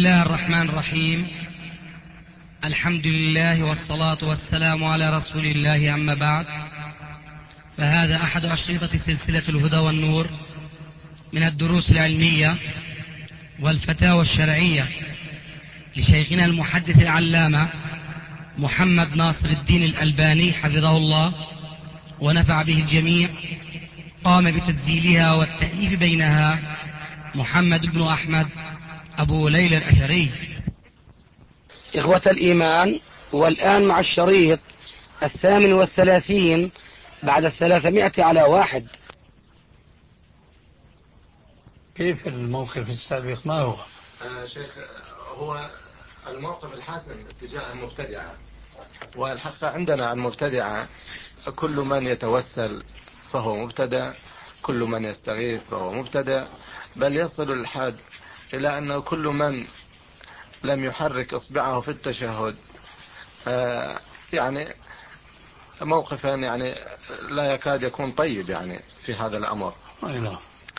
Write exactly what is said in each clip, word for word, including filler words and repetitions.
الله الرحمن الرحيم. الحمد لله والصلاة والسلام على رسول الله، أما بعد، فهذا أحد أشرطة سلسلة الهدى والنور من الدروس العلمية والفتاوى الشرعية لشيخنا المحدث العلامة محمد ناصر الدين الألباني حفظه الله ونفع به الجميع. قام بتسجيلها والتأليف بينها محمد بن أحمد أبو ليلى الأثري. إخوة الإيمان، والآن مع الشريط الثامن والثلاثين بعد الثلاثمائة على واحد. كيف الموقف السابق ما هو؟ آه شيخ، هو الموقف الحاسم اتجاه المبتدعة، والحق عندنا المبتدعة كل من يتوسل فهو مبتدع، كل من يستغيث فهو مبتدع، بل يصل الحد إلى أنه كل من لم يحرك إصبعه في التشهد آه يعني موقفا يعني لا يكاد يكون طيب يعني في هذا الأمر. نعم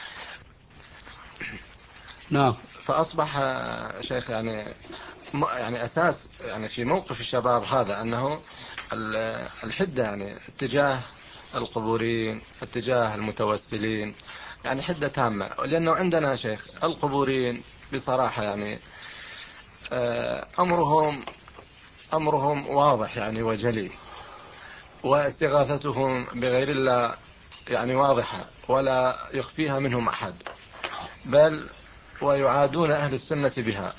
نعم. فأصبح شيخ يعني يعني أساس يعني في موقف الشباب هذا أنه الحدة يعني اتجاه القبوريين، اتجاه المتوسلين، يعني حدة تامة. لأنه عندنا شيخ القبوريين بصراحة يعني أمرهم أمرهم واضح يعني وجلي، واستغاثتهم بغير الله يعني واضحة ولا يخفيها منهم أحد، بل ويعادون أهل السنة بها،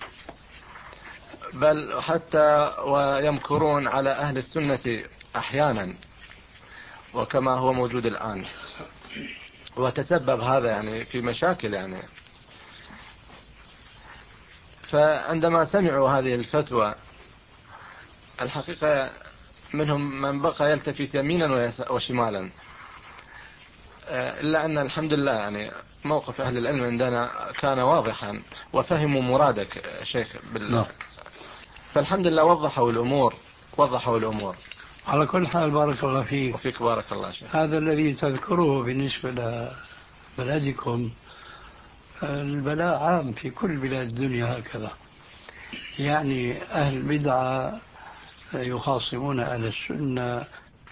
بل حتى ويمكرون على أهل السنة أحيانا، وكما هو موجود الآن. وتسبب هذا يعني في مشاكل يعني. فعندما سمعوا هذه الفتوى الحقيقة منهم من بقى يلتفت يمينا وشمالا، إلا أن الحمد لله يعني موقف أهل العلم عندنا كان واضحا وفهموا مرادك شيخ بالله. فالحمد لله وضحوا الأمور وضحوا الأمور. على كل حال بارك الله فيك وفيك بارك الله شيخ. هذا الذي تذكره بالنسبة لبلدكم البلاء عام في كل بلاد الدنيا هكذا، يعني أهل البدعة يخاصمون أهل السنة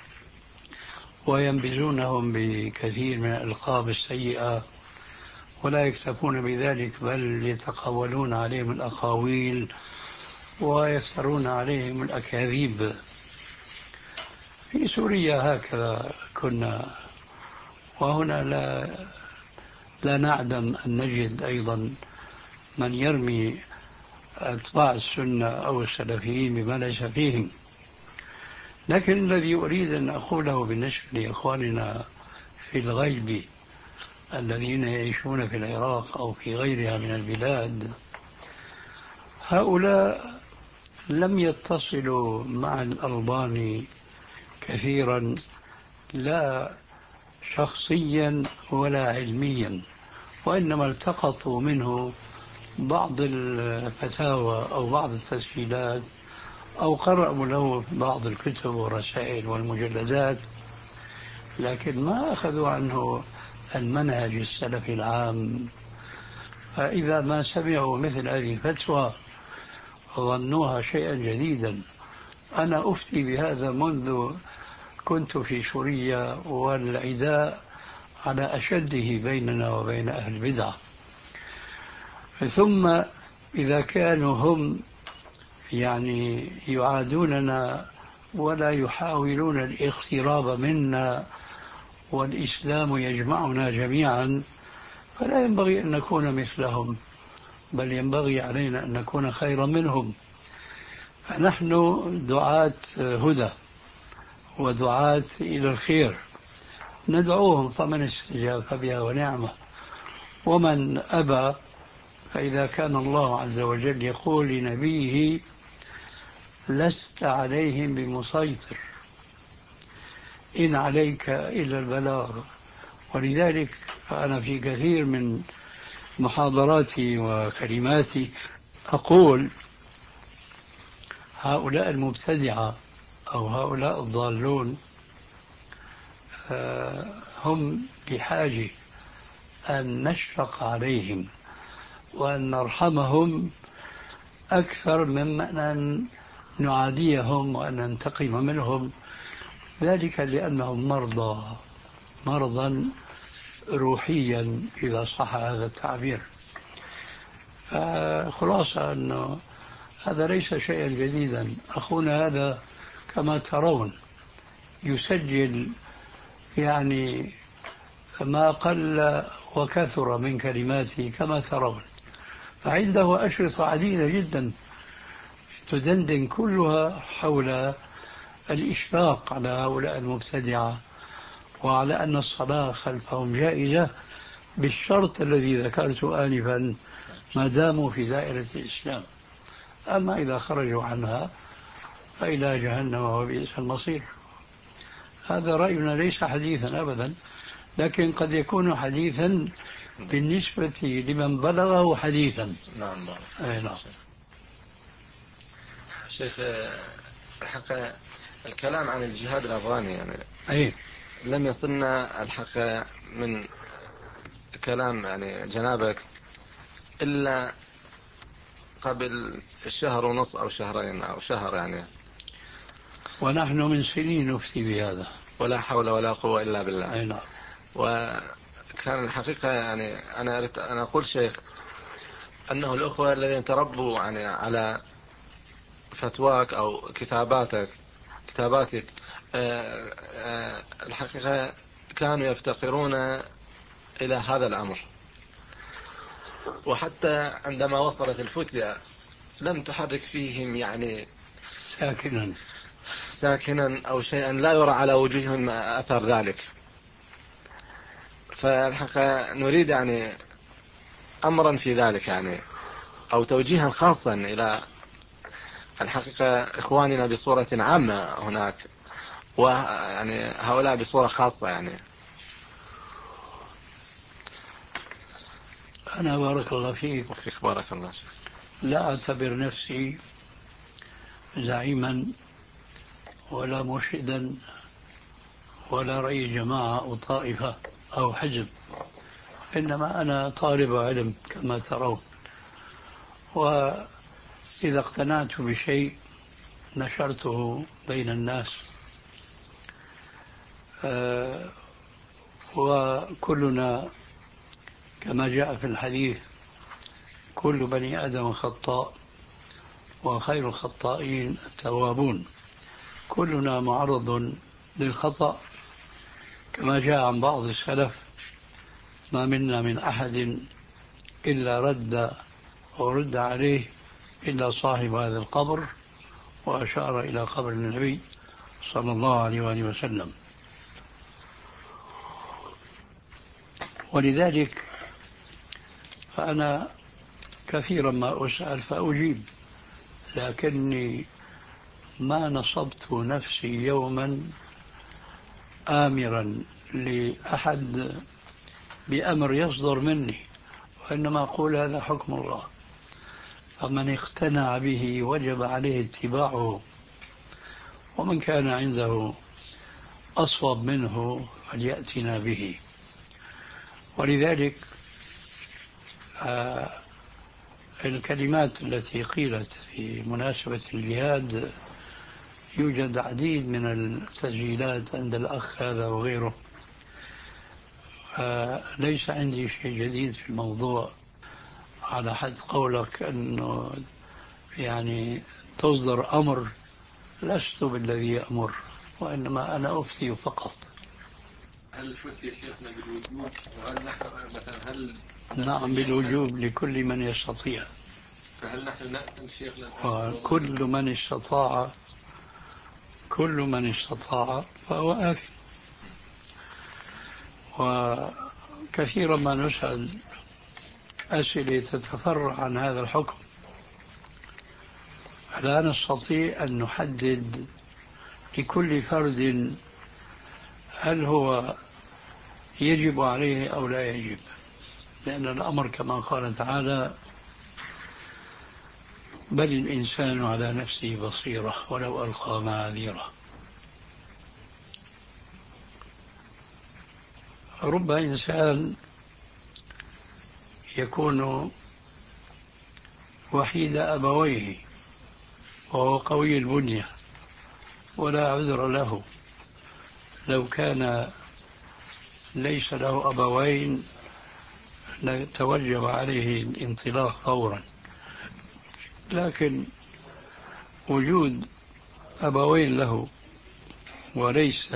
وينبذونهم بكثير من الألقاب السيئة، ولا يكتفون بذلك بل يتقولون عليهم الأقاويل ويفترون عليهم الأكاذيب. في سوريا هكذا كنا، وهنا لا لا نعدم أن نجد أيضا من يرمي أتباع السنة أو السلفيين بما ليس فيهم. لكن الذي أريد أن أقوله بالنسبة لإخواننا في الغيب الذين يعيشون في العراق أو في غيرها من البلاد، هؤلاء لم يتصلوا مع الألباني كثيرا، لا شخصيا ولا علميا، وإنما التقطوا منه بعض الفتاوى أو بعض التسجيلات أو قرأوا له بعض الكتب والرسائل والمجلدات، لكن ما أخذوا عنه المنهج السلفي العام. فإذا ما سمعوا مثل هذه الفتوى ظنوها شيئا جديدا. أنا أفتي بهذا منذ كنت في سوريا، والعداء على أشده بيننا وبين أهل البدع. ثم إذا كانوا هم يعني يعادوننا ولا يحاولون الاقتراب منا والإسلام يجمعنا جميعا، فلا ينبغي أن نكون مثلهم، بل ينبغي علينا أن نكون خيرا منهم. فنحن دعاة هدى ودعاة إلى الخير، ندعوهم، فمن استجاب فبها ونعمة، ومن أبى فإذا كان الله عز وجل يقول لنبيه لست عليهم بمسيطر إن عليك إلا البلاغ. ولذلك فأنا في كثير من محاضراتي وكلماتي أقول هؤلاء المبتدعة أو هؤلاء الضالون هم بحاجة أن نشفق عليهم وأن نرحمهم أكثر مما أن نعاديهم وأن ننتقم منهم، ذلك لأنهم مرضى مرضا روحيا إذا صح هذا التعبير. فخلاصة أنه هذا ليس شيئا جديدا. أخونا هذا كما ترون يسجل يعني ما قل وكثر من كلماته كما ترون، فعنده أشرطة عديدة جدا تدندن كلها حول الإشفاق على هؤلاء المبتدعة وعلى أن الصلاة خلفهم جائزة بالشرط الذي ذكرته آنفا ما داموا في دائرة الإسلام. أما إذا خرجوا عنها فإلى جهنم وبئس المصير. هذا رأينا ليس حديثا أبدا، لكن قد يكون حديثا بالنسبة لمن بلغه حديثا. نعم. أي نعم. شيخ الحق الكلام عن الجهاد الأفغاني يعني أي لم يصلنا الحق من كلام يعني جنابك إلا قبل الشهر ونص أو شهرين أو شهر يعني، ونحن من سنين نفتي بهذا ولا حول ولا قوة إلا بالله. أي نعم. وكان الحقيقة يعني أنا أردت أن أقول شيخ أنه الأخوة الذين تربوا يعني على فتواك أو كتاباتك كتاباتك أه أه الحقيقة كانوا يفتقرون إلى هذا الأمر، وحتى عندما وصلت الفتية لم تحرك فيهم يعني ساكنا ساكنا أو شيئا لا يرى على وجوههم أثر ذلك. فالحقيقة نريد يعني أمرا في ذلك يعني أو توجيها خاصا إلى الحقيقة إخواننا بصورة عامة هناك، ويعني هؤلاء بصورة خاصة يعني. أنا بارك الله فيك وفيك بارك الله شيخ. لا أعتبر نفسي زعيما ولا مرشدا ولا رئيس جماعة أو طائفة أو حزب، إنما أنا طالب علم كما ترون، وإذا اقتنعت بشيء نشرته بين الناس. أه وكلنا كما جاء في الحديث كل بني آدم خطاء وخير الخطائين التوابون. كلنا معرض للخطأ كما جاء عن بعض السلف: ما منا من أحد إلا رد ورد عليه إلا صاحب هذا القبر، وأشار إلى قبر النبي صلى الله عليه وآله وسلم. ولذلك فأنا كثيرا ما أسأل فأجيب، لكني ما نصبت نفسي يوما آمرا لأحد بأمر يصدر مني، وإنما أقول هذا حكم الله، فمن اقتنع به وجب عليه اتباعه، ومن كان عنده أصوب منه فليأتنا به. ولذلك آه الكلمات التي قيلت في مناسبة الجهاد يوجد عديد من التسجيلات عند الأخ هذا وغيره. آه ليس عندي شيء جديد في الموضوع، على حد قولك أنه يعني تصدر أمر، لست بالذي يأمر، وإنما أنا أفتي فقط. هل الفتية شيخنا بالوجوب؟ وهل نحن مثلا هل نعم بالوجوب لكل من يستطيع، فهل نحن نأثم شيخنا؟ وكل من استطاع كل من استطاع فهو آثم. وكثيرا ما نسأل أسئلة تتفرع عن هذا الحكم، لا نستطيع أن نحدد لكل فرد هل هو يجب عليه أو لا يجب، لأن الأمر كما قال تعالى: بل الإنسان على نفسه بصيرة ولو ألقى معاذيره. رب إنسان يكون وحيد أبويه وهو قوي البنية ولا عذر له. لو كان ليس له أبوين لتوجب عليه الانطلاق فورا، لكن وجود أبوين له وليس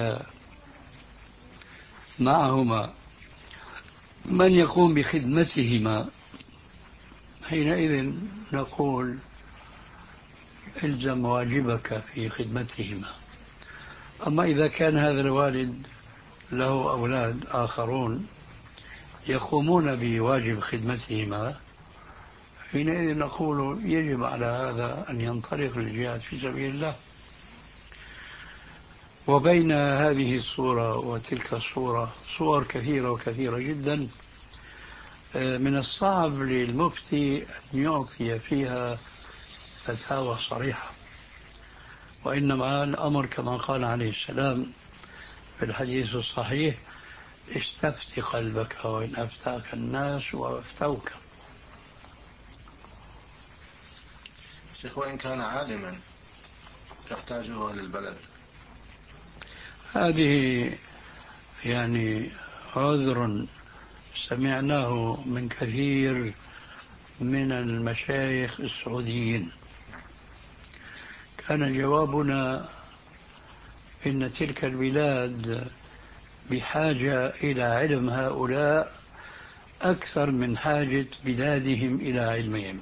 معهما من يقوم بخدمتهما، حينئذ نقول الزم واجبك في خدمتهما. أما إذا كان هذا الوالد له أولاد آخرون يقومون بواجب خدمتهما، حينئذ نقول يجب على هذا أن ينطلق للجهاد في سبيل الله. وبين هذه الصورة وتلك الصورة صور كثيرة وكثيرة جدا، من الصعب للمفتي أن يعطي فيها فتاوى صريحة، وإنما الأمر كما قال عليه السلام في الحديث الصحيح: استفت قلبك وإن أفتاك الناس وأفتوك. شيخ، وإن كان عالما يحتاجه للبلد، هذه يعني عذر سمعناه من كثير من المشايخ السعوديين. كان جوابنا إن تلك البلاد بحاجة إلى علم هؤلاء أكثر من حاجة بلادهم إلى علمهم.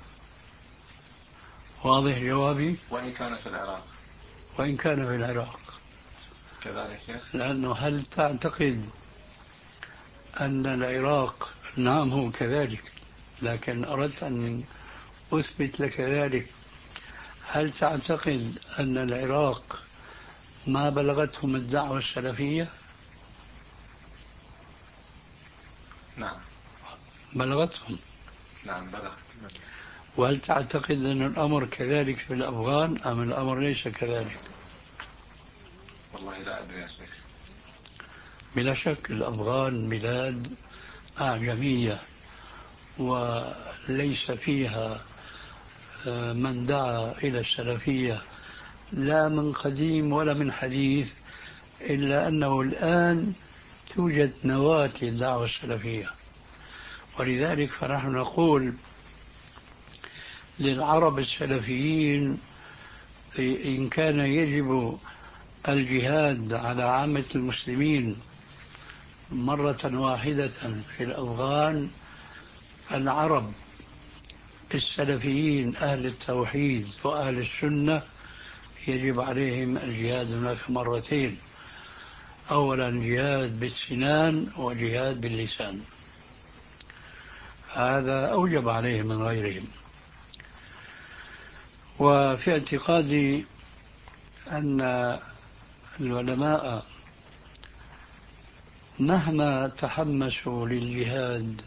واضح جوابي؟ وإن كان في العراق وإن كان في العراق كذلك شيخ. لأنه هل تعتقد أن العراق، نعم هو كذلك، لكن أردت أن أثبت لك ذلك، هل تعتقد أن العراق ما بلغتهم الدعوة السلفية؟ نعم بلغتهم. نعم بلغت. وهل تعتقد أن الأمر كذلك في الأفغان أم الأمر ليس كذلك؟ والله لا أدري يا شيخ. بلا شك الأفغان بلاد أعجمية وليس فيها من دعا إلى السلفية لا من قديم ولا من حديث، إلا أنه الآن توجد نواة للدعوة السلفية. ولذلك فنحن نقول للعرب السلفيين إن كان يجب الجهاد على عامة المسلمين مرة واحدة في الأفغان، العرب السلفيين أهل التوحيد وأهل السنة يجب عليهم الجهاد هناك مرتين: أولا جهاد بالسنان وجهاد باللسان، هذا أوجب عليهم من غيرهم. وفي اعتقادي أن العلماء مهما تحمسوا للجهاد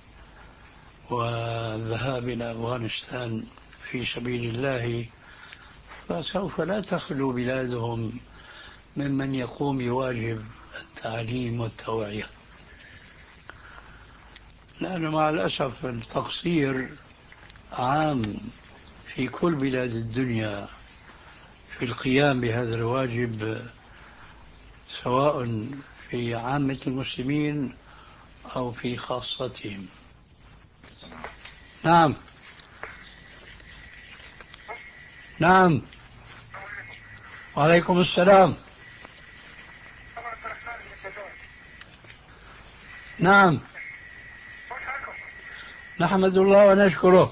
والذهاب إلى أفغانستان في سبيل الله فسوف لا تخلو بلادهم ممن يقوم بواجب التعليم والتوعية، لأنه مع الأسف التقصير عام في كل بلاد الدنيا في القيام بهذا الواجب، سواء في عامة المسلمين أو في خاصتهم. نعم نعم وعليكم السلام. نعم نحمد الله ونشكره.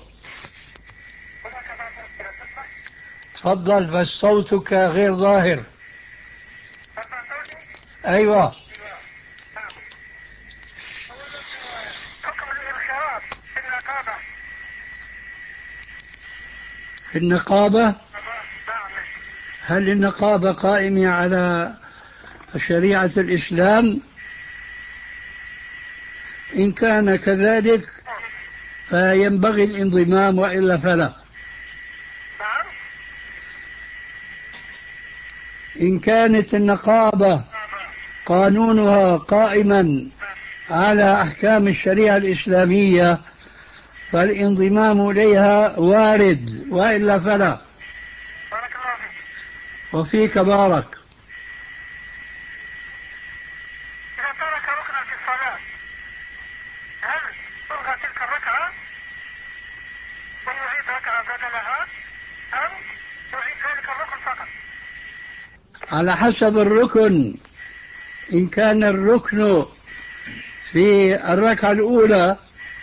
تفضل، بس صوتك غير ظاهر. أيوة. في النقابة، هل النقابة قائمة على شريعة الإسلام؟ إن كان كذلك فينبغي الانضمام وإلا فلا. إن كانت النقابة قانونها قائما على أحكام الشريعة الإسلامية فالانضمام إليها وارد، وإلا فلا. بارك الله فيك. وفيك بارك. إذا ترك ركنا في الصلاة هل تلغى تلك الركعة ويعيد ركعة بدلها أم يعيد ذلك الركن فقط؟ على حسب الركن. إن كان الركن في الركعة الأولى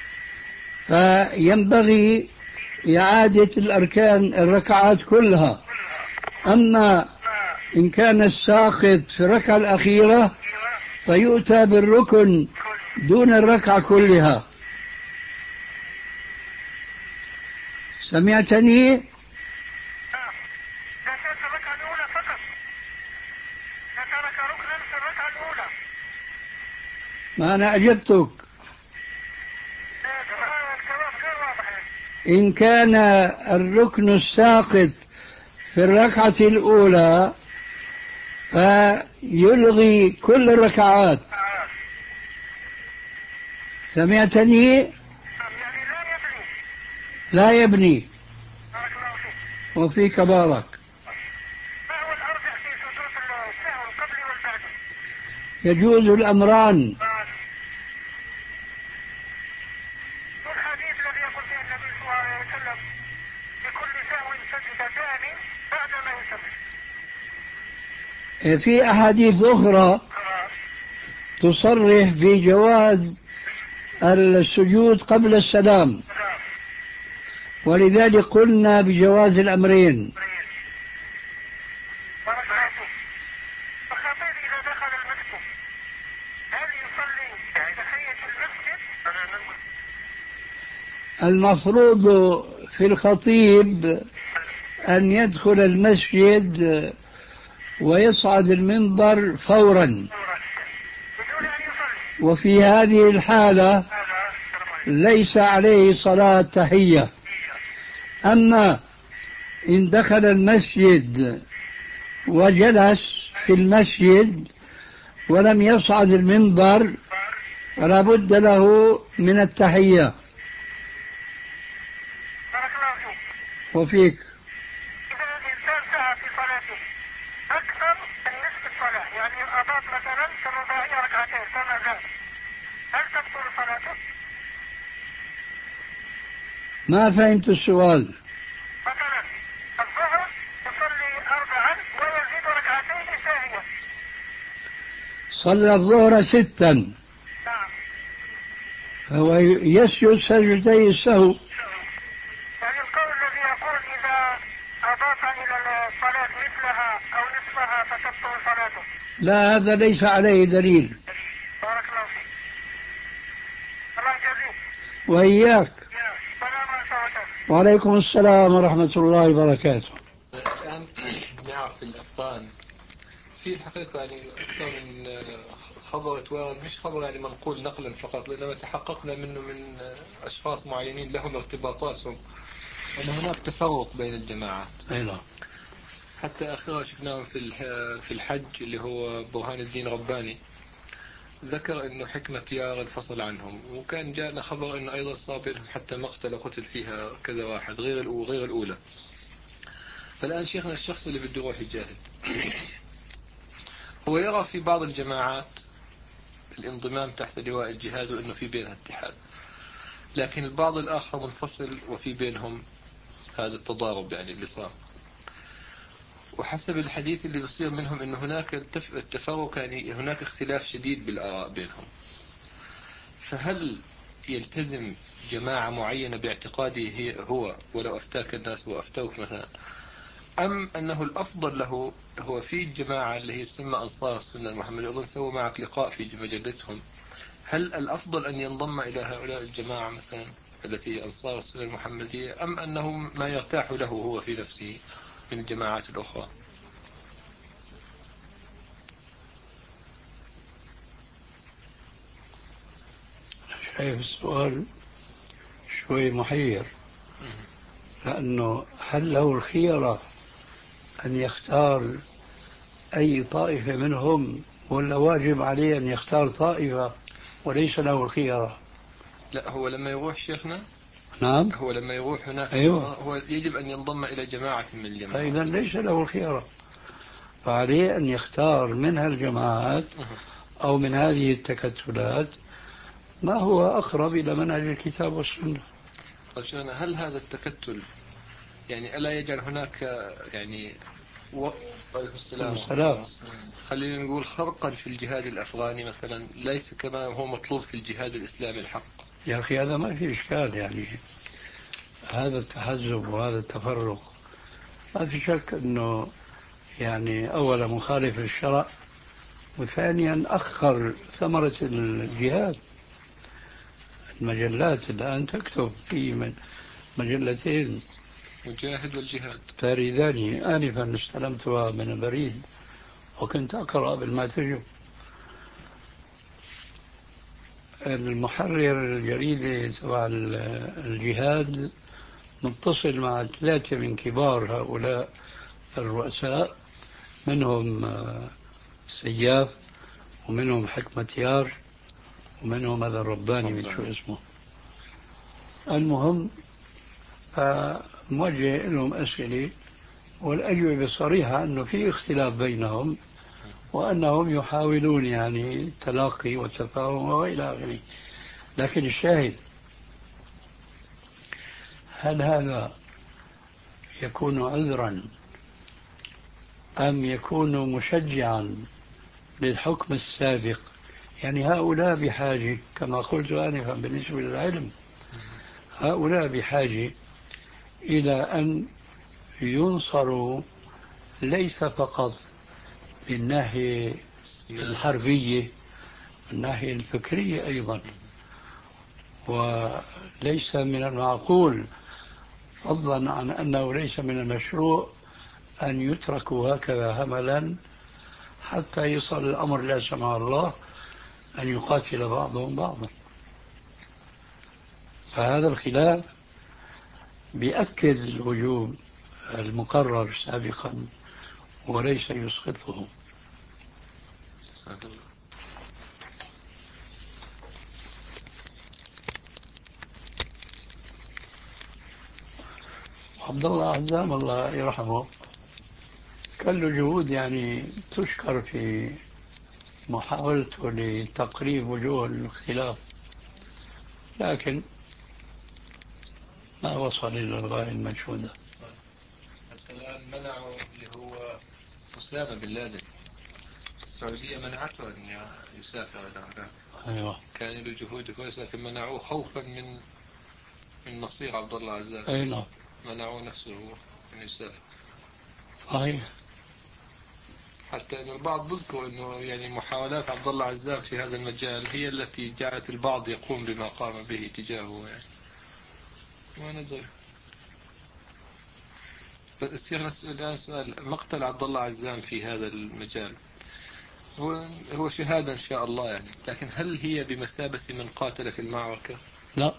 فينبغي إعادة الأركان الركعات كلها. أما إن كان الساقط في الركعة الأخيرة فيؤتى بالركن دون الركعة كلها. سمعتني؟ لا، كانت الركعة الأولى فقط. ترك ركنا في الركعة الأولى. ما أنا أجبتك. الجواب غير واضح. إن كان الركن الساقط في الركعة الأولى فيلغي كل الركعات. سمعتني؟ يعني لا يبني. لا يبني. بارك الله فيك. وفيك بارك. ما هو الأرجح في سجود السهو القبلي والبعدي؟ يجوز الأمران. والحديث الذي يقول فيه النبي صلى الله عليه وسلم لكل سهو سجدتان بعدما يسلم. في أحاديث أخرى تصرح بجواز السجود قبل السلام، ولذلك قلنا بجواز الأمرين. بارك الله فيك. الخطيب إذا دخل المسجد هل يصلي تحية المسجد؟ المفروض في الخطيب أن يدخل المسجد ويصعد المنبر فورا، بدون أن يصلي. وفي هذه الحالة ليس عليه صلاة تحية. أما إن دخل المسجد وجلس في المسجد ولم يصعد المنبر فلا بد له من التحية. بارك الله فيك. وفيك. إذا الإنسان سعى في صلاته أكثر من نصف الصلاة، يعني أضاف مثلا في الرباعية ركعتين فما زاد، هل تبطل صلاته؟ ما فهمت السؤال. مثلا الظهر يصلي أربعا ويزيد ركعتين ثانية. صلى الظهر ستا نعم. فهو يسجد سجدتي السهو. يعني القول الذي يقول إذا أضاف إلى الصلاة مثلها أو نصفها فتبطل صلاته. لا، هذا ليس عليه دليل. بارك الله فيك. الله يجزيك. وإياك. السلام عليكم. وعليكم السلام ورحمة الله وبركاته. الآن نعرف الأفغان في الحقيقة يعني أكثر من خبر توارد، مش خبر يعني منقول نقلا فقط، لأنما تحققنا منه من أشخاص معينين لهم ارتباطاتهم أن هناك تفرق بين الجماعات. أيضا حتى آخرها شفناهم في في الحج اللي هو برهان الدين رباني ذكر أنه حكمة يار الفصل عنهم، وكان جاءنا خبر أنه أيضا صار بينهم حتى مقتل قتل فيها كذا واحد غير غير الأولى. فالآن شيخنا الشخص اللي بده يروح يجاهد هو يرى في بعض الجماعات الانضمام تحت لواء الجهاد وأنه في بينها اتحاد، لكن البعض الآخر منفصل وفي بينهم هذا التضارب يعني اللي صار. وحسب الحديث اللي بيصير منهم أنه هناك التفرق، يعني هناك اختلاف شديد بالآراء بينهم. فهل يلتزم جماعة معينة باعتقاده هي هو ولو أفتاك الناس وأفتوك مثلا، أم أنه الأفضل له هو في الجماعة اللي هي تسمى أنصار السنة المحمدية، أظن سووا معك لقاء في مجلتهم، هل الأفضل أن ينضم إلى هؤلاء الجماعة مثلا التي هي أنصار السنة المحمدية، أم أنه ما يرتاح له هو في نفسه من الجماعات الأخرى؟ شايف السؤال شوي محير، لأنه هل له الخيرة أن يختار أي طائفة منهم، ولا واجب عليه أن يختار طائفة وليس له الخيرة؟ لا، هو لما يروح شيخنا نعم. هو لما يروح هناك أيوة. هو يجب أن ينضم إلى جماعة من الجماعات، فإذا ليس له الخيار، فعليه أن يختار من هالجماعات أو من هذه التكتلات ما هو أقرب إلى منهج الكتاب والسنة. طيب شيخنا، هل هذا التكتل يعني ألا يجعل هناك يعني و... السلام السلام. خلينا نقول خرقا في الجهاد الأفغاني مثلا، ليس كما هو مطلوب في الجهاد الإسلامي الحق؟ يا أخي هذا ما في إشكال، يعني هذا التحزب وهذا التفرق ما في شك أنه يعني أولا مخالف للشرع، وثانيا أخر ثمرة الجهاد. المجلات الآن تكتب في من مجلتين مجاهد والجهاد تاريخان، آنفا استلمتها من البريد وكنت أقرأ قبل ما تجب. المحرر الجريدة تبع الجهاد متصل مع ثلاثة من كبار هؤلاء الرؤساء، منهم سياف ومنهم حكمة يار ومنهم هذا الرباني من شو اسمه. المهم موجه لهم أسئلة والأجوبة صريحة أنه في اختلاف بينهم وأنهم يحاولون يعني التلاقي والتفاهم وإلى آخره. لكن الشاهد، هل هذا يكون عذرا أم يكون مشجعا للحكم السابق؟ يعني هؤلاء بحاجة كما قلت آنفا بالنسبة للعلم، هؤلاء بحاجة إلى أن ينصروا ليس فقط من الناحية الحربية، من الناحية الفكرية أيضا. وليس من المعقول فضلا عن أنه ليس من المشروع أن يتركوا هكذا هملا حتى يصل الأمر لا سمح الله أن يقاتل بعضهم بعضا. فهذا الخلاف بيأكد الوجوب المقرر سابقا وليس يسقطه. عبد الله عزام الله يرحمه كان له جهود يعني تشكر في محاولته لتقريب وجوه الاختلاف، لكن ما وصل إلى الغاية المنشودة. حتى الآن منعوا اللي هو أسامة بن لادن، السعودية منعته أن يسافر إلى هناك. أيوة. كان له جهود كويسة لكن منعوه خوفا من من مصير عبد الله عزام. أيوة. منعوه نفسه هو أن يسافر. صحيح. حتى أن البعض بذكر أنه يعني محاولات عبد الله عزام في هذا المجال هي التي جعلت البعض يقوم بما قام به تجاهه يعني. ما ندري. بس الآن سؤال، مقتل عبد الله عزام في هذا المجال هو هو شهادة إن شاء الله يعني، لكن هل هي بمثابة من قاتل في المعركة؟ لا،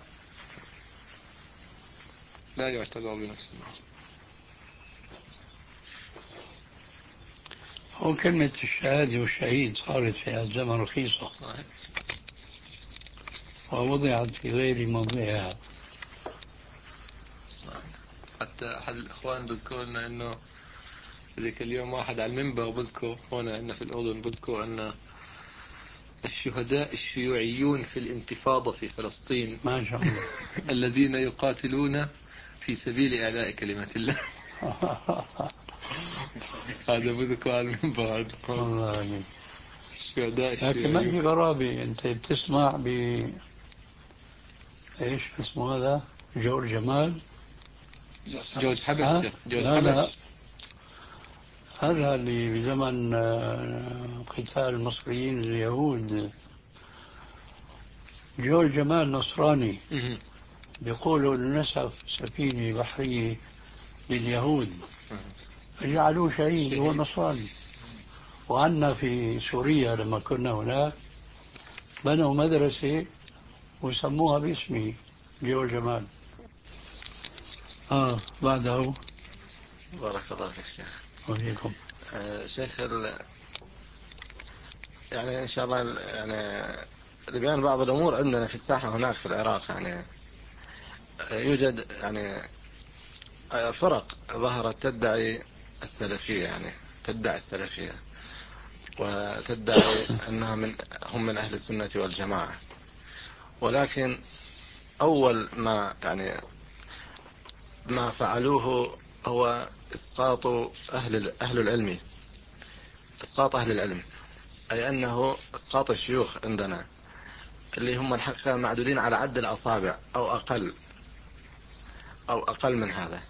لا يعتبر بنفس المعنى. هو كلمة الشهادة والشهيد صارت في هذا الزمن رخيصة. صحيح. ووضعت في غير موضعها. صحيح. حتى أحد الإخوان بذكر لنا أنه ذيك اليوم واحد على المنبر بذكر هنا أن في الأردن بذكر أن الشهداء الشيوعيون في الانتفاضة في فلسطين ما شاء الله الذين يقاتلون في سبيل إعلاء كلمة الله. هذا بذكر على المنبر. والله الشهداء لكن ما في الشيوعيون. غرابة، أنت بتسمع ب إيش اسمه هذا جورج جمال جورج حبش. ها؟ جورج لا لا، حبش هذا اللي بزمن قتال المصريين اليهود، جورج جمال نصراني. بيقولوا إنه نسف سفينة بحرية لليهود جعلوه شهيد، هو نصراني. وعنا في سوريا لما كنا هناك بنوا مدرسة وسموها باسمه جورج جمال. آه بعده. بارك الله فيك شيخ. وفيكم. آه شيخ ال... يعني إن شاء الله يعني لبيان بعض الأمور عندنا في الساحة هناك في العراق. يعني يوجد يعني فرق ظهرت تدعي السلفية، يعني تدعي السلفية وتدعي أنها من هم من أهل السنة والجماعة، ولكن أول ما يعني ما فعلوه هو إسقاط أهل أهل العلم، إسقاط أهل العلم، أي أنه إسقاط الشيوخ عندنا اللي هم الحقيقة معدودين على عد الأصابع أو أقل أو أقل من هذا.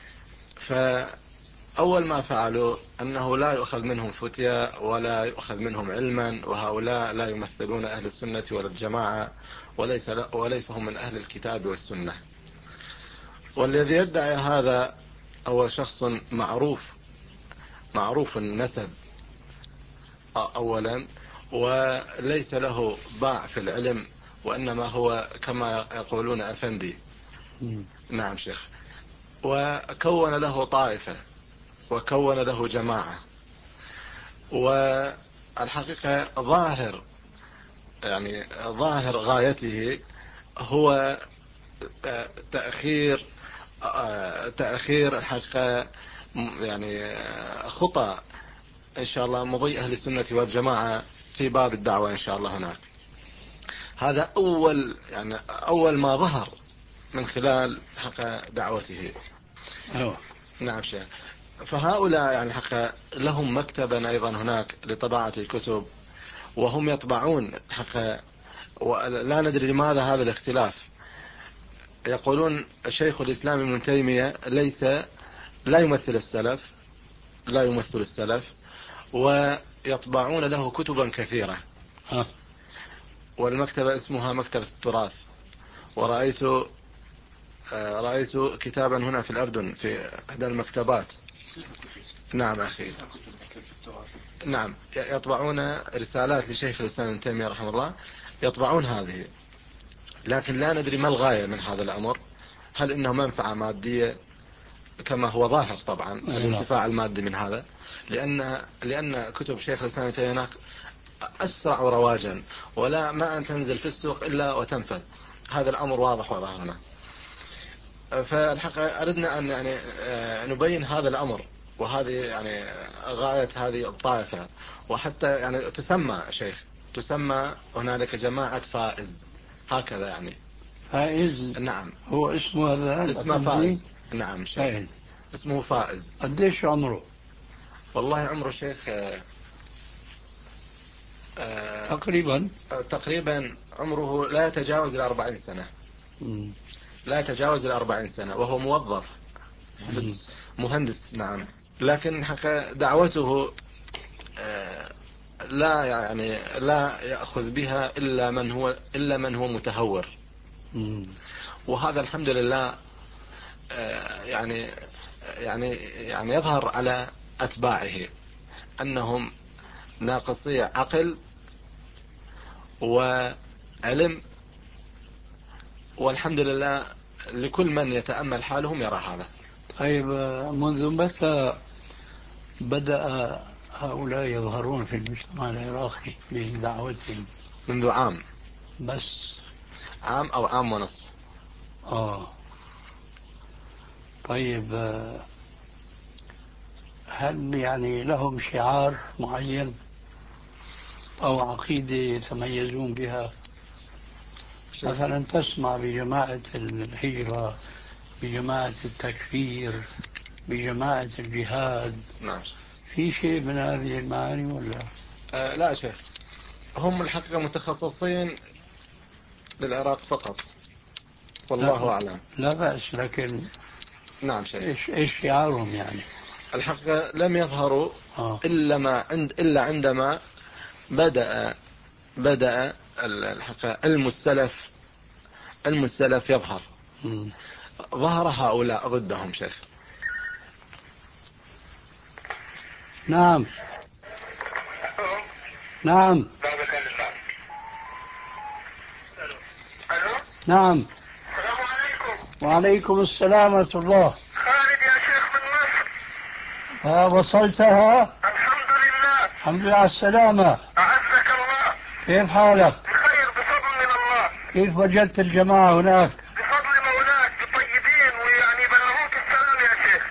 فأول ما فعلوا أنه لا يؤخذ منهم فتيا ولا يؤخذ منهم علما، وهؤلاء لا يمثلون أهل السنة ولا الجماعة، وليس وليس هم من أهل الكتاب والسنة. والذي يدعي هذا هو شخص معروف معروف النسب أولا، وليس له باع في العلم، وإنما هو كما يقولون أفندي. نعم شيخ. وكون له طائفة وكون له جماعة، والحقيقة ظاهر يعني ظاهر غايته هو تأخير تأخير الحقيقة يعني خطأ إن شاء الله مضي أهل السنة والجماعة في باب الدعوة إن شاء الله هناك. هذا أول يعني أول ما ظهر من خلال حق دعوته. أيوة. نعم شيخ. فهؤلاء يعني حق لهم مكتبا أيضا هناك لطباعة الكتب، وهم يطبعون حق، ولا ندري لماذا هذا الاختلاف. يقولون شيخ الإسلام ابن تيمية ليس لا يمثل السلف لا يمثل السلف ويطبعون له كتبا كثيرة. ها. والمكتبة اسمها مكتبة التراث. ورأيت رأيت كتابا هنا في الأردن في إحدى المكتبات. نعم أخي. نعم يطبعون رسالات لشيخ الإسلام ابن تيمية رحمه الله، يطبعون هذه، لكن لا ندري ما الغاية من هذا الأمر. هل إنه منفعة مادية كما هو ظاهر طبعا الانتفاع المادي من هذا، لأن لأن كتب شيخ الإسلام ابن تيمية هناك أسرع رواجا، ولا ما أن تنزل في السوق إلا وتنفذ. هذا الأمر واضح وظاهرنا. فالحقيقة أردنا أن يعني نبين هذا الأمر، وهذه يعني غاية هذه الطائفة. وحتى يعني تسمى شيخ تسمى هنالك جماعة فائز هكذا يعني. فائز. نعم هو اسمه هذا اسمه فائز. نعم شيخ فائز. اسمه فائز. قديش عمره؟ والله عمره شيخ آه تقريبا تقريبا عمره لا يتجاوز الأربعين سنة. مم. لا يتجاوز الأربعين سنة، وهو موظف مهندس. نعم. لكن حقيقة دعوته لا يعني لا يأخذ بها إلا من هو إلا من هو متهور. مم. وهذا الحمد لله يعني يعني يعني يظهر على أتباعه أنهم ناقصي عقل وعلم، والحمد لله لكل من يتأمل حالهم يرى هذا. طيب منذ متى بدأ هؤلاء يظهرون في المجتمع العراقي بدعوتهم؟ منذ عام بس عام أو عام ونصف. آه طيب هل يعني لهم شعار معين أو عقيدة يتميزون بها؟ مثلا تسمع بجماعة الهجرة، بجماعة التكفير، بجماعة الجهاد. نعم. في شيء من هذه المعاني ولا؟ آه لا شيخ، هم الحقيقة متخصصين للعراق فقط، والله لا أعلم. لا بأس، لكن نعم شيخ. إيش إيش شعارهم يعني؟ الحقيقة لم يظهروا آه. إلا ما عند إلا عندما بدأ بدأ الحقيقة علم السلف علم السلف يظهر. م. ظهر هؤلاء ضدهم شيخ. نعم نعم نعم. السلام عليكم. وعليكم السلام ورحمة الله. خالد يا شيخ من مصر. ها وصلتها؟ الحمد لله. الحمد لله على السلامة. أعزك الله. كيف حالك؟ بخير بفضل من الله. كيف وجدت الجماعة هناك؟ بفضل مولاك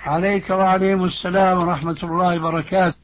عليك وعليكم السلام ورحمة الله وبركاته.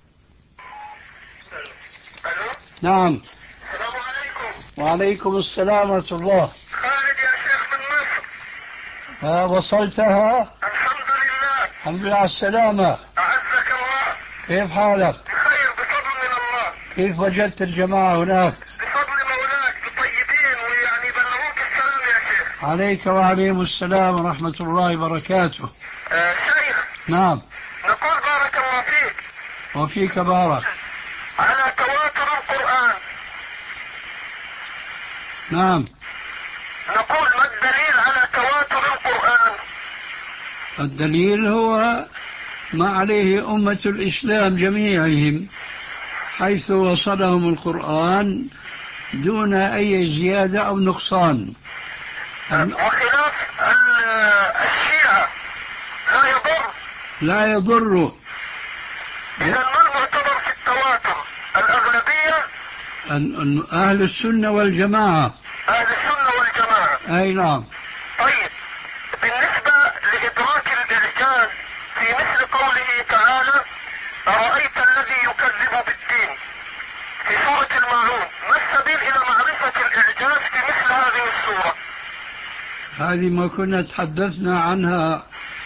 الو. نعم. السلام عليكم. وعليكم السلام ورحمة الله. خالد يا شيخ من مصر. ها وصلتها؟ الحمد لله. الحمد لله على السلامة. أعزك الله. كيف حالك؟ بخير بفضل من الله. كيف وجدت الجماعة هناك؟ بفضل مولاك طيبين ويعني بلغوك السلام يا شيخ. عليك وعليكم السلام ورحمة الله وبركاته. آه شيخ. نعم. نقول بارك الله فيك. وفيك بارك. على تواتر القرآن. نعم. نقول ما الدليل على تواتر القرآن؟ الدليل هو ما عليه أمة الإسلام جميعهم، حيث وصلهم القرآن دون أي زيادة أو نقصان. وخلاف الشيعة لا يضر. لا يضر. إذا ما المعتبر في التواتر؟ الأغلبية؟ أهل السنة والجماعة. أهل السنة والجماعة. أي نعم. طيب بالنسبة لإدراك الإعجاز في مثل قوله تعالى أرأيت الذي يكذب بالدين في سورة الماعون، ما السبيل إلى معرفة الإعجاز في مثل هذه السورة؟ هذه ما كنا تحدثنا عنها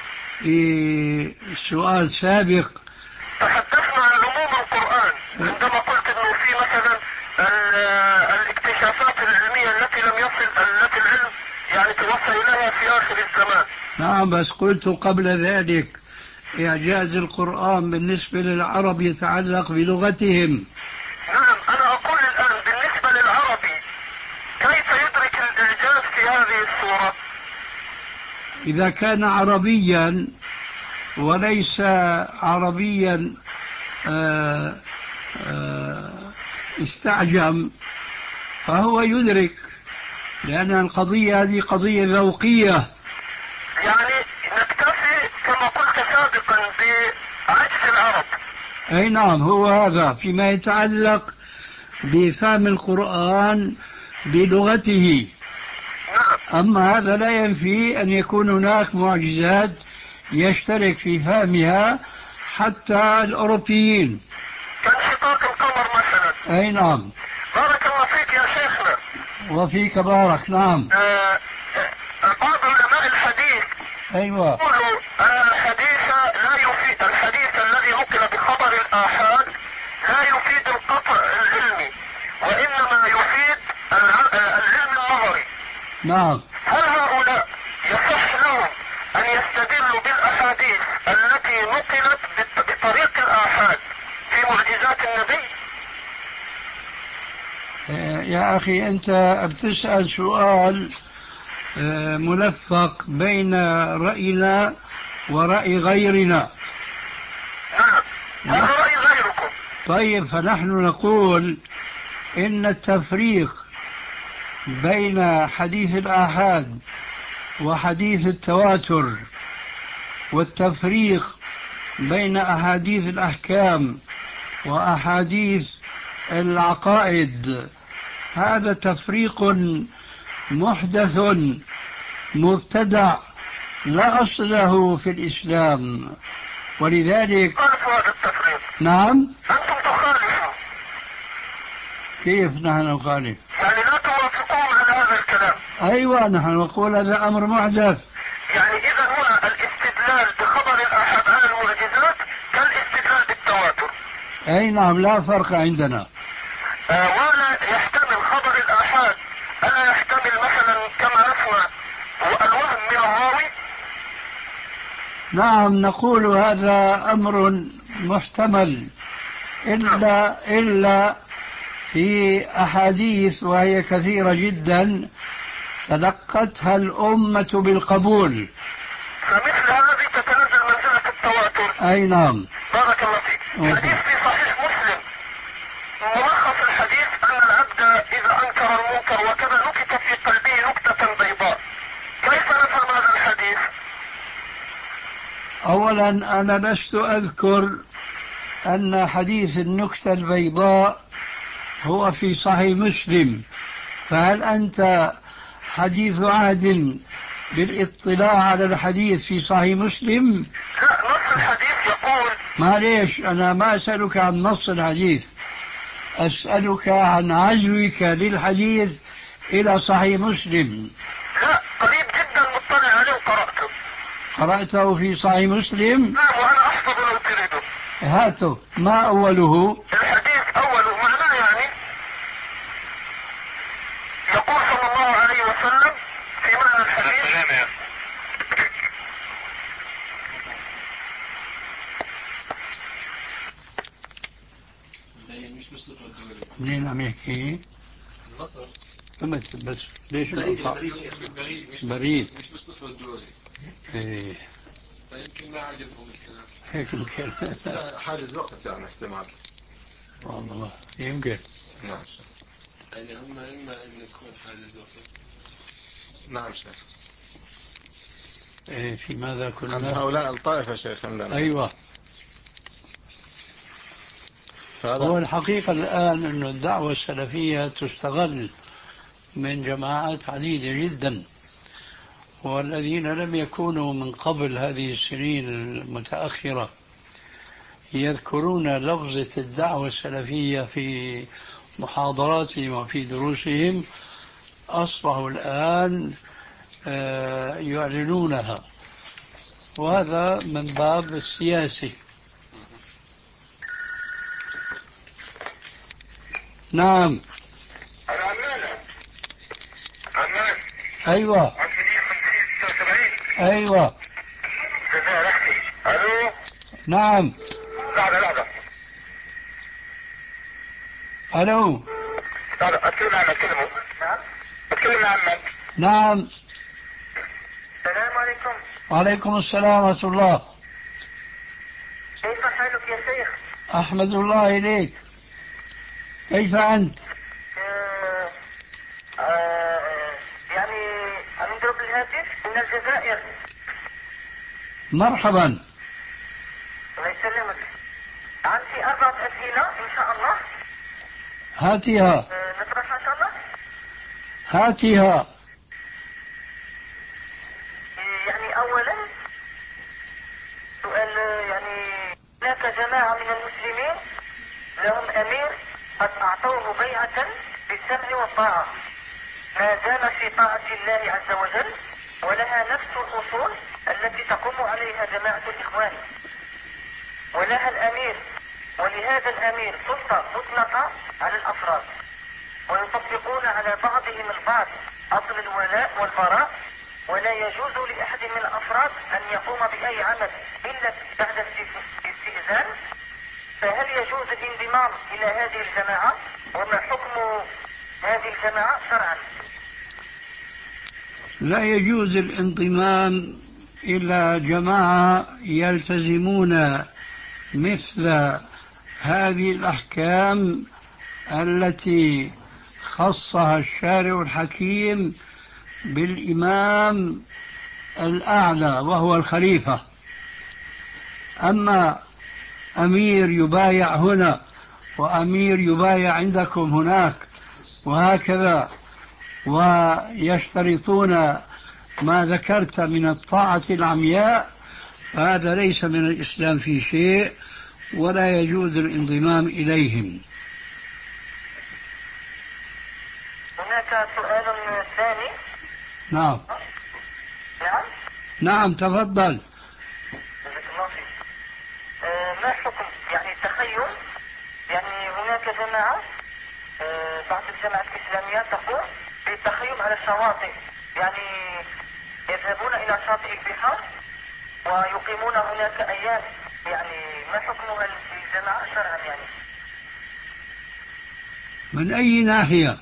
في سؤال سابق. تحدثنا عن عموم القرآن عندما قلت انه في مثلا الاكتشافات العلمية التي لم يصل التي العلم يعني توصل اليها في اخر الزمان. نعم، بس قلت قبل ذلك إعجاز القرآن بالنسبة للعرب يتعلق بلغتهم. نعم، أنا أقول الآن بالنسبة للعربي كيف يدرك الإعجاز في هذه السورة؟ إذا كان عربيا وليس عربيا آآ آآ استعجم فهو يدرك، لأن القضية هذه قضية ذوقية. يعني نكتفي كما قلت سابقا بعجز العرب. أي نعم، هو هذا فيما يتعلق بفهم القرآن بلغته. نعم. أما هذا لا ينفي أن يكون هناك معجزات يشترك في فهمها حتى الأوروبيين، كانشقاق القمر مثلا. أي نعم. بارك الله فيك يا شيخنا. وفيك بارك. نعم. آه بعض علماء الحديث أيوة يقولوا أن الحديث لا يفيد، الحديث الذي نقل بخبر الآحاد لا يفيد القطع العلمي وإنما يفيد العلم النظري. نعم. هل هؤلاء يصح لهم أن يستدلوا بالأحاديث التي نقلت بطريق الآحاد في معجزات النبي؟ يا أخي أنت بتسأل سؤال ملفق بين رأينا ورأي غيرنا. نعم، هذا رأي غيركم. طيب، فنحن نقول إن التفريق بين حديث الآحاد وحديث التواتر والتفريق بين أحاديث الأحكام وأحاديث العقائد هذا تفريق محدث مبتدع لا أصل له في الإسلام، ولذلك خالفوا هذا التفريق. نعم. أنتم تخالفوا. كيف نحن نخالف؟ يعني لا توافقون على هذا الكلام. أيوة، نحن نقول هذا أمر محدث. يعني إذا هنا الاستدلال بخبر الآحاد على المعجزات كالاستدلال بالتواتر. أي نعم، لا فرق عندنا. آه ولا يحتمل خبر الآحاد ألا يحتمل مثلا كما نسمع الوهم من الراوي؟ نعم، نقول هذا أمر محتمل، إلا إلا في أحاديث وهي كثيرة جدا تلقتها الأمة بالقبول، فمثل هذه تتنزل منزلة التواتر. أي نعم. بارك الله فيك. حديث في صحيح مسلم ملخص الحديث أن العبد إذا أنكر المنكر وكذا نكت في قلبه نكتة بيضاء. كيف نفهم هذا الحديث؟ أولا أنا لست أذكر أن حديث النكتة البيضاء هو في صحيح مسلم، فهل أنت حديث عهد بالاطلاع على الحديث في صحيح مسلم؟ لا، نص الحديث يقول. معليش أنا ما أسألك عن نص الحديث، أسألك عن عزوك للحديث إلى صحيح مسلم. لا قريب جدا مطلع عليه وقرأته. قرأته في صحيح مسلم؟ نعم وأنا أحفظ لو تريده. هاته. ما أوله؟ الحديث أوله معناه يعني يقول صلى الله عليه وسلم في معنى الحديث. منين عم يحكي؟ مصر. بس بس ليش بريد القطع؟ بريد مش بريد مش بالصفر الدولي. ايه فيمكن ما عجبهم الكلام. هيك يمكن. حاجز وقت يعني احتمال. والله يمكن. نعم يعني هم إما أن يكون حاجز وقت. نعم شيخ. ايه في ماذا كنا؟ عن هؤلاء الطائفة شيخ عندنا. ايوه. هو الحقيقة الآن أن الدعوة السلفية تستغل من جماعات عديدة جدا، والذين لم يكونوا من قبل هذه السنين المتأخرة يذكرون لفظة الدعوة السلفية في محاضراتهم وفي دروسهم أصبحوا الآن يعلنونها، وهذا من باب السياسي. نعم. العمالة. عمان. أيوة. أيوة. ألو. نعم. لحظة لحظة. ألو. لحظة أتكلم عن أتكلمه. نعم. أتكلم عن من؟ نعم. السلام عليكم. وعليكم السلام ورحمة الله. كيف حالك يا شيخ؟ أحمد الله إليك. كيف أنت؟ آه آه يعني من ضرب الهاتف من الجزائر. مرحبا. الله يسلمك. عندي أربعة أسئلة إن شاء الله. هاتيها. آه نطرحها إن شاء الله. هاتيها. يعني أولا سؤال، يعني هناك جماعة من المسلمين لهم أمير قد أعطوه بيعة بالسمع والطاعة ما دام في طاعة الله عز وجل، ولها نفس الأصول التي تقوم عليها جماعة الإخوان، ولها الأمير ولهذا الأمير سلطة مطلقة على الأفراد، ويطبقون على بعضهم البعض أصل الولاء والبراء، ولا يجوز لأحد من الأفراد أن يقوم بأي عمل إلا بعد استئذان. فهل يجوز الانضمام إلى هذه الجماعة؟ وما حكم هذه الجماعة شرعا؟ لا يجوز الانضمام إلى جماعة يلتزمون مثل هذه الأحكام التي خصها الشارع الحكيم بالإمام الأعلى وهو الخليفة. أما أمير يبايع هنا وأمير يبايع عندكم هناك وهكذا، ويشترطون ما ذكرت من الطاعة العمياء، فهذا ليس من الإسلام في شيء، ولا يجوز الانضمام إليهم. هناك سؤال ثاني. نعم. نعم. نعم تفضل. ما حكم يعني التخيل؟ يعني هناك جماعة بعض الجماعات الإسلامية تقوم بالتخيم على الشواطئ، يعني يذهبون إلى شاطئ البحار ويقيمون هناك أيام، يعني ما حكمها الجماعة شرعا؟ يعني من أي ناحية؟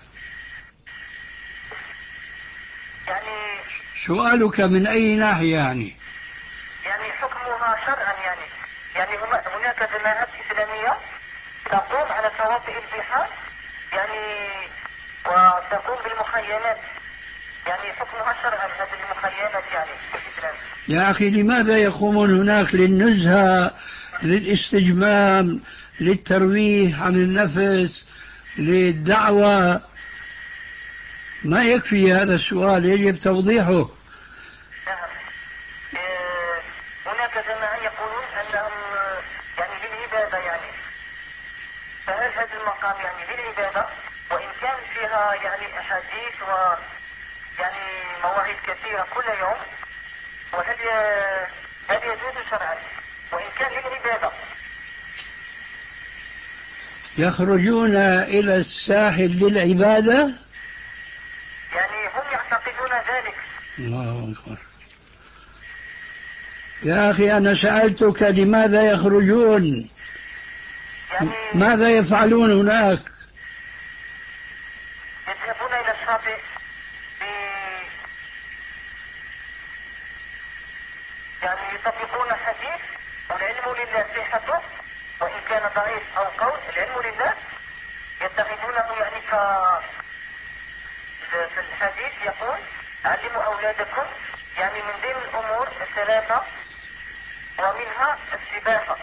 يعني سؤالك من أي ناحية يعني؟ يعني حكمها شرعا، يعني يعني هناك جماعات إسلامية تقوم على شواطئ البحار يعني وتقوم بالمخيمات، يعني حكمها شرعا هذه المخيمات يعني في الإسلام. يا أخي لماذا يقومون هناك؟ للنزهة، للاستجمام، للترويح عن النفس، للدعوة. ما يكفي هذا السؤال، يجب توضيحه. نعم. هناك جماعة يقولون أن المقام يعني للعبادة، وإن كان فيها يعني أحاديث و يعني مواعيد كثيرة كل يوم، وهل هل يجوز شرعا وإن كان للعبادة؟ يخرجون إلى الساحل للعبادة؟ يعني هم يعتقدون ذلك. الله أكبر. يا أخي أنا سألتك لماذا يخرجون؟ يعني ماذا يفعلون هناك؟ يذهبون إلى الشاطئ ب... يعني يطبقون حديث والعلم لله صحته، وإن كان ضعيف أو قول العلم لله، يتخذونه يعني ك في الحديث يقول علموا أولادكم يعني من ضمن الأمور الثلاثة ومنها السباحة،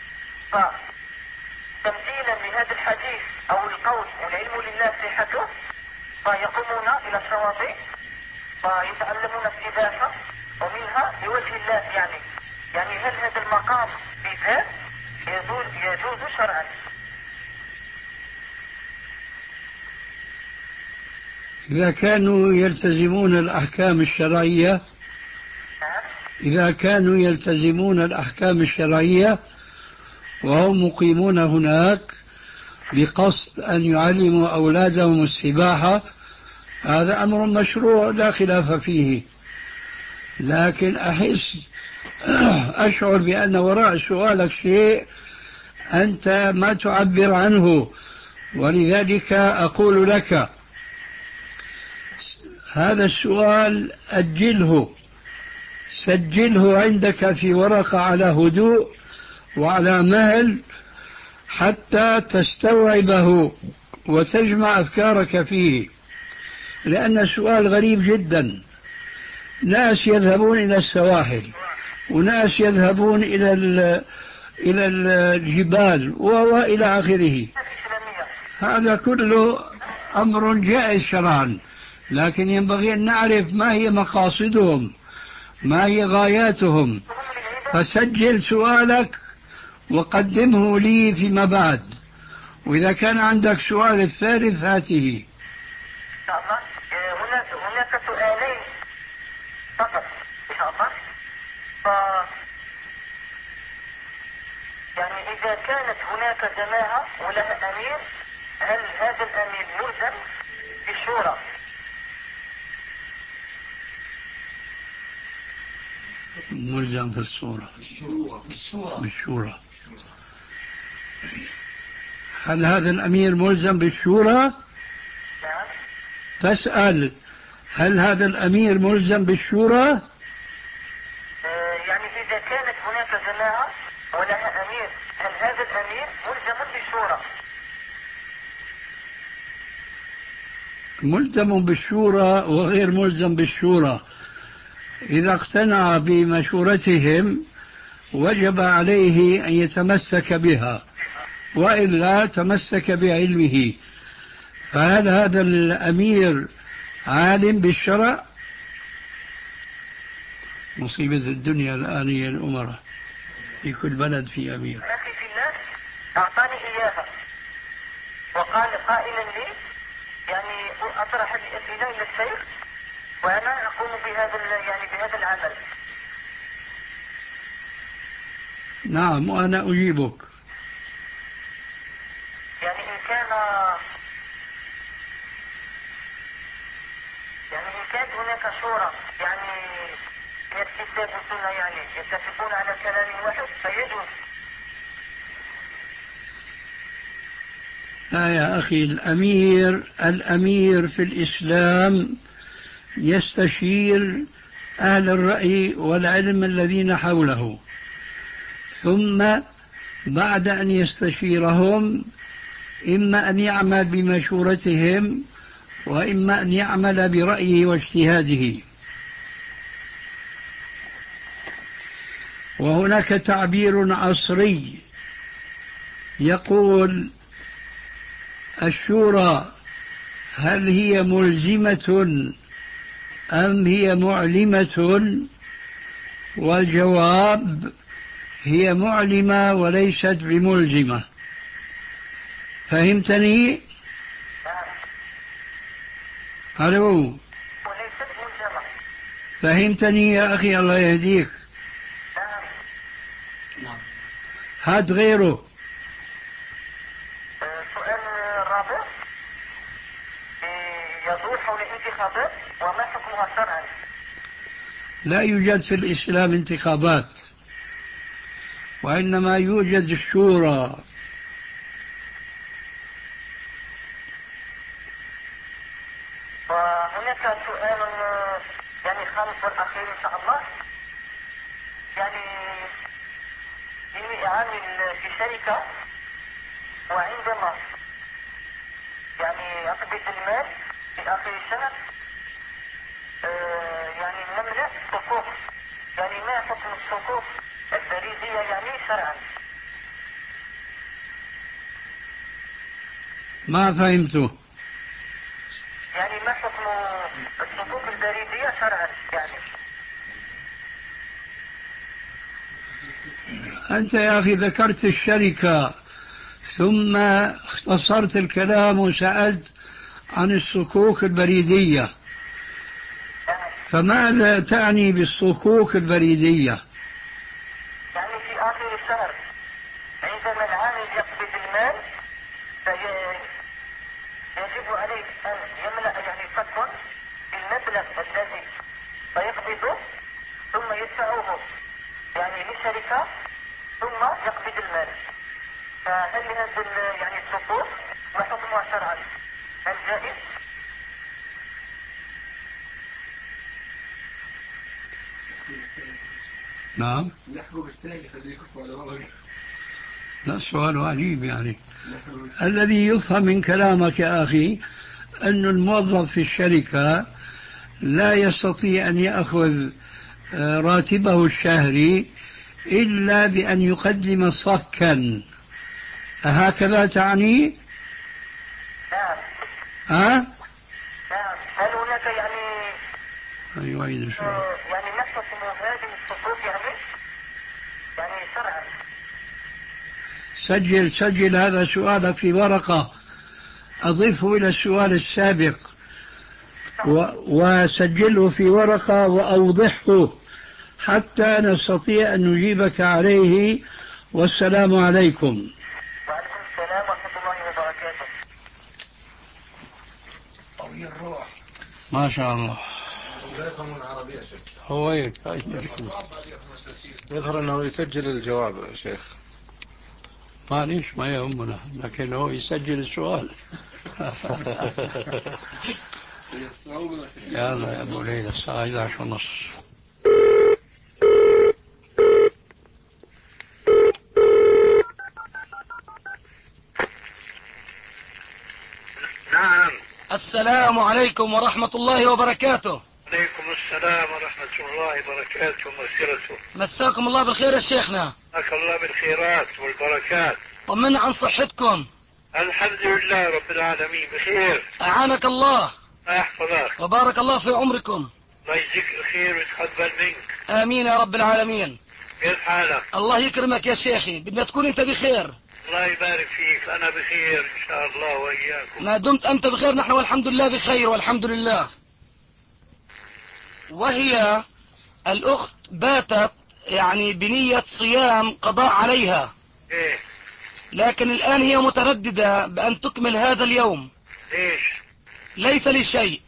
فتمثيلا لهذا الحديث أو القول والعلم لله صحته فيقومون إلى الشواطئ فيتعلمون السباحة، ومنها لوجه الله يعني يعني هل هذا المقام بالذات يجوز يجوز شرعا؟ إذا كانوا يلتزمون الأحكام الشرعية إذا كانوا يلتزمون الأحكام الشرعية وهم مقيمون هناك بقصد أن يعلموا أولادهم السباحة، هذا أمر مشروع لا خلاف فيه. لكن أحس أشعر بأن وراء سؤالك شيء أنت ما تعبر عنه، ولذلك أقول لك هذا السؤال أجله، سجله عندك في ورقة على هدوء وعلى مهل حتى تستوعبه وتجمع أفكارك فيه، لأن السؤال غريب جدا. ناس يذهبون إلى السواحل وناس يذهبون إلى إلى الجبال وإلى آخره، هذا كله أمر جائز شرعا، لكن ينبغي أن نعرف ما هي مقاصدهم، ما هي غاياتهم. فسجل سؤالك وقدمه لي فيما بعد، وإذا كان عندك سؤال الثالث هاته. هناك هناك سؤالين فقط إن شاء الله. ف... يعني إذا كانت هناك جماعة ولها أمير، هل هذا الأمير ملزم بالشورى؟ ملزم بالصورة بالشورى. هل هذا الأمير ملزم بالشورى؟ تسأل هل هذا الأمير ملزم بالشورى؟ يعني إذا كانت هناك جماعة ولها أمير، هل هذا الأمير ملزم بالشورى؟ ملزم بالشورى وغير ملزم بالشورى. إذا اقتنع بمشورتهم وجب عليه أن يتمسك بها، وإلا تمسك بعلمه. فهل هذا الأمير عالم بالشرع؟ مصيبة الدنيا الآن هي الأمراء، في كل بلد في أمير. أخي في الله أعطاني إياها وقال قائلا لي يعني أطرح الأسئلة إلى الشيخ وأنا أقوم بهذا يعني بهذا العمل. نعم وأنا أجيبك. يعني إن كان يعني إن كانت هناك شورى يعني من الكتاب والسنة يعني يتفقون على كلام واحد فيجوز. لا يا أخي، الأمير الأمير في الإسلام يستشير أهل الرأي والعلم الذين حوله، ثم بعد أن يستشيرهم إما أن يعمل بمشورتهم وإما أن يعمل برأيه واجتهاده. وهناك تعبير عصري يقول الشورى هل هي ملزمة أم هي معلمة؟ والجواب هي معلمة وليست بملزمة. فهمتني؟ ألو، وليست ملزمة. فهمتني يا أخي الله يهديك. نعم. هات غيره. السؤال الرابع، يدور حول الانتخابات وما حكمها شرعا. لا يوجد في الإسلام انتخابات، وإنما يوجد الشورى. وهناك سؤال يعني خامس والأخير إن شاء الله. يعني إني أعمل في شركة، وعندما يعني أقبض المال في آخر السنة آه يعني نملأ صكوك. يعني ما حكم الصكوك البريدية يعني شرعا؟ ما فهمته. يعني ما حكم الصكوك البريدية شرعا يعني؟ أنت يا أخي ذكرت الشركة ثم اختصرت الكلام وسألت عن الصكوك البريدية، فماذا تعني بالصكوك البريدية؟ يعني في آخر الشهر عندما العامل يقبض المال يجب عليه أن يملأ يعني صكا بالمبلغ الذي سيقبضه ثم يدفعه يعني للشركة ثم يقبض المال. فهل هذا يعني الصكوك ما حكمها شرعا؟ هل جائز؟ نعم. لا، السؤال عجيب يعني. الذي يفهم من كلامك يا أخي أن الموظف في الشركة لا يستطيع أن يأخذ راتبه الشهري إلا بأن يقدم صكا، هكذا تعني؟ نعم. ها؟ نعم. هل هناك يعني أيوة آه يعني ما حكم هذه الصكوك يعني يعني شرعا؟ سجل سجل هذا سؤالك في ورقة، أضفه إلى السؤال السابق و... وسجله في ورقة وأوضحه حتى نستطيع أن نجيبك عليه. والسلام عليكم. وعليكم السلام ورحمة الله وبركاته. قوي الروح. ما شاء الله. لا يفهمون العربية شيخ. هو هيك. يظهر أنه يسجل الجواب يا شيخ. معليش ما يهمنا، لكن هو يسجل السؤال. يلا يا أبو ليلى الساعة إحدى عشر ونص. نعم. السلام عليكم ورحمة الله وبركاته. عليكم السلام ورحمة الله وبركاته ومغفرته. مساكم الله بالخير يا شيخنا. مساك الله بالخيرات والبركات. طمنا عن صحتكم. الحمد لله رب العالمين بخير. أعانك الله. أحفظك. وبارك الله في عمركم. الله يجزيك الخير ويتقبل منك. آمين يا رب العالمين. كيف حالك؟ الله يكرمك يا شيخي، بدنا تكون أنت بخير. الله يبارك فيك، أنا بخير إن شاء الله وإياكم. ما دمت أنت بخير نحن والحمد لله بخير والحمد لله. وهي الأخت باتت يعني بنية صيام قضاء عليها. إيه؟ لكن الآن هي مترددة بأن تكمل هذا اليوم. ليش؟ ليس لشيء.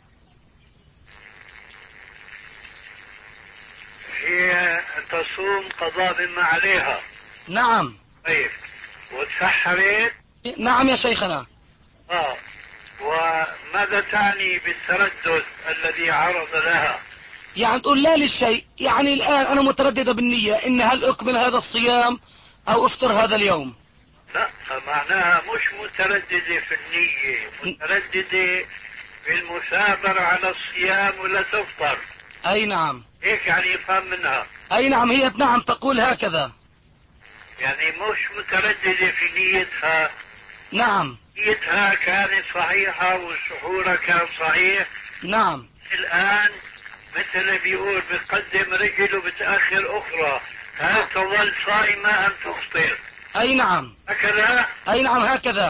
هي تصوم قضاء مما عليها. نعم. طيب، وتسحرت؟ نعم يا شيخنا. آه. وماذا تعني بالتردد الذي عرض لها؟ يعني تقول لا للشيء، يعني الآن أنا مترددة بالنية إن هل أكمل هذا الصيام أو أفطر هذا اليوم. لا، معناها مش مترددة في النية، مترددة في المثابرة على الصيام ولا تفطر. أي نعم. هيك يعني يفهم منها. أي نعم، هي نعم تقول هكذا. يعني مش مترددة في نيتها. نعم. نيتها كانت صحيحة وسحورها كان صحيح. نعم. الآن مثل بيقول بتقدم رجل وبتأخر أخرى، هل تظل صائمة أم تفطر؟ أي نعم. هكذا؟ أي نعم هكذا.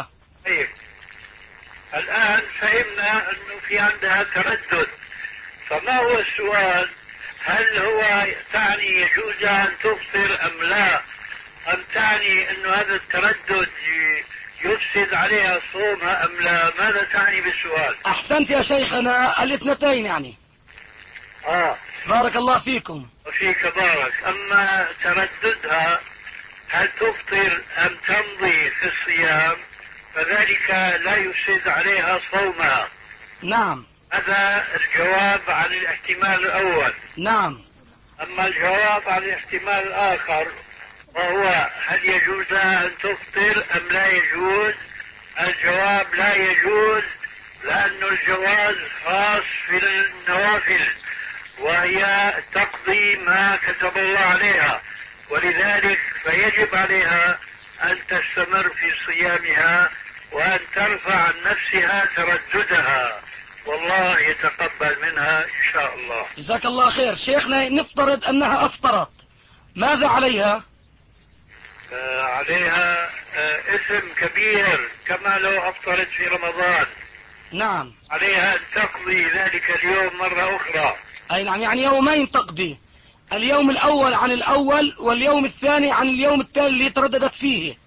طيب الآن فهمنا أنه في عندها تردد، فما هو السؤال؟ هل هو تعني يجوز أن تفطر أم لا؟ أم تعني أنه هذا التردد يفسد عليها صومها أم لا؟ ماذا تعني بالسؤال؟ أحسنت يا شيخنا، الاثنتين يعني. آه بارك الله فيكم. وفيك بارك. أما ترددها هل تفطر أم تمضي في الصيام فذلك لا يفسد عليها صومها. نعم. هذا الجواب عن الاحتمال الأول. نعم. أما الجواب عن الاحتمال الآخر وهو هل يجوز أن تفطر أم لا يجوز؟ الجواب لا يجوز، لأن الجواز خاص في النوافل وهي تقضي ما كتب الله عليها، ولذلك فيجب عليها أن تستمر في صيامها وأن ترفع عن نفسها ترددها، والله يتقبل منها إن شاء الله. جزاك الله خير. شيخنا نفترض أنها أفطرت، ماذا عليها؟ آه عليها آه اسم كبير كما لو أفطرت في رمضان. نعم. عليها أن تقضي ذلك اليوم مرة أخرى. أي نعم، يعني يومين تقضي، اليوم الأول عن الأول واليوم الثاني عن اليوم التالي اللي ترددت فيه.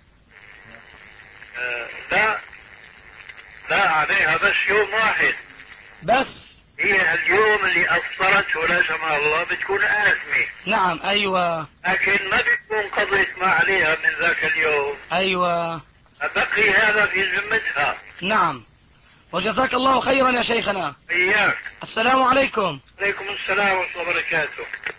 آه لا لا، عليها بس يوم واحد بس. هي اليوم اللي أفطرته لا سمح الله بتكون آثمة. نعم. أيوة. لكن ما بتكون قضيت ما عليها من ذاك اليوم. أيوة. بقي هذا في ذمتها. نعم. وجزاك الله خيرا يا شيخنا. إياك. السلام عليكم. عليكم السلام ورحمة الله وبركاته.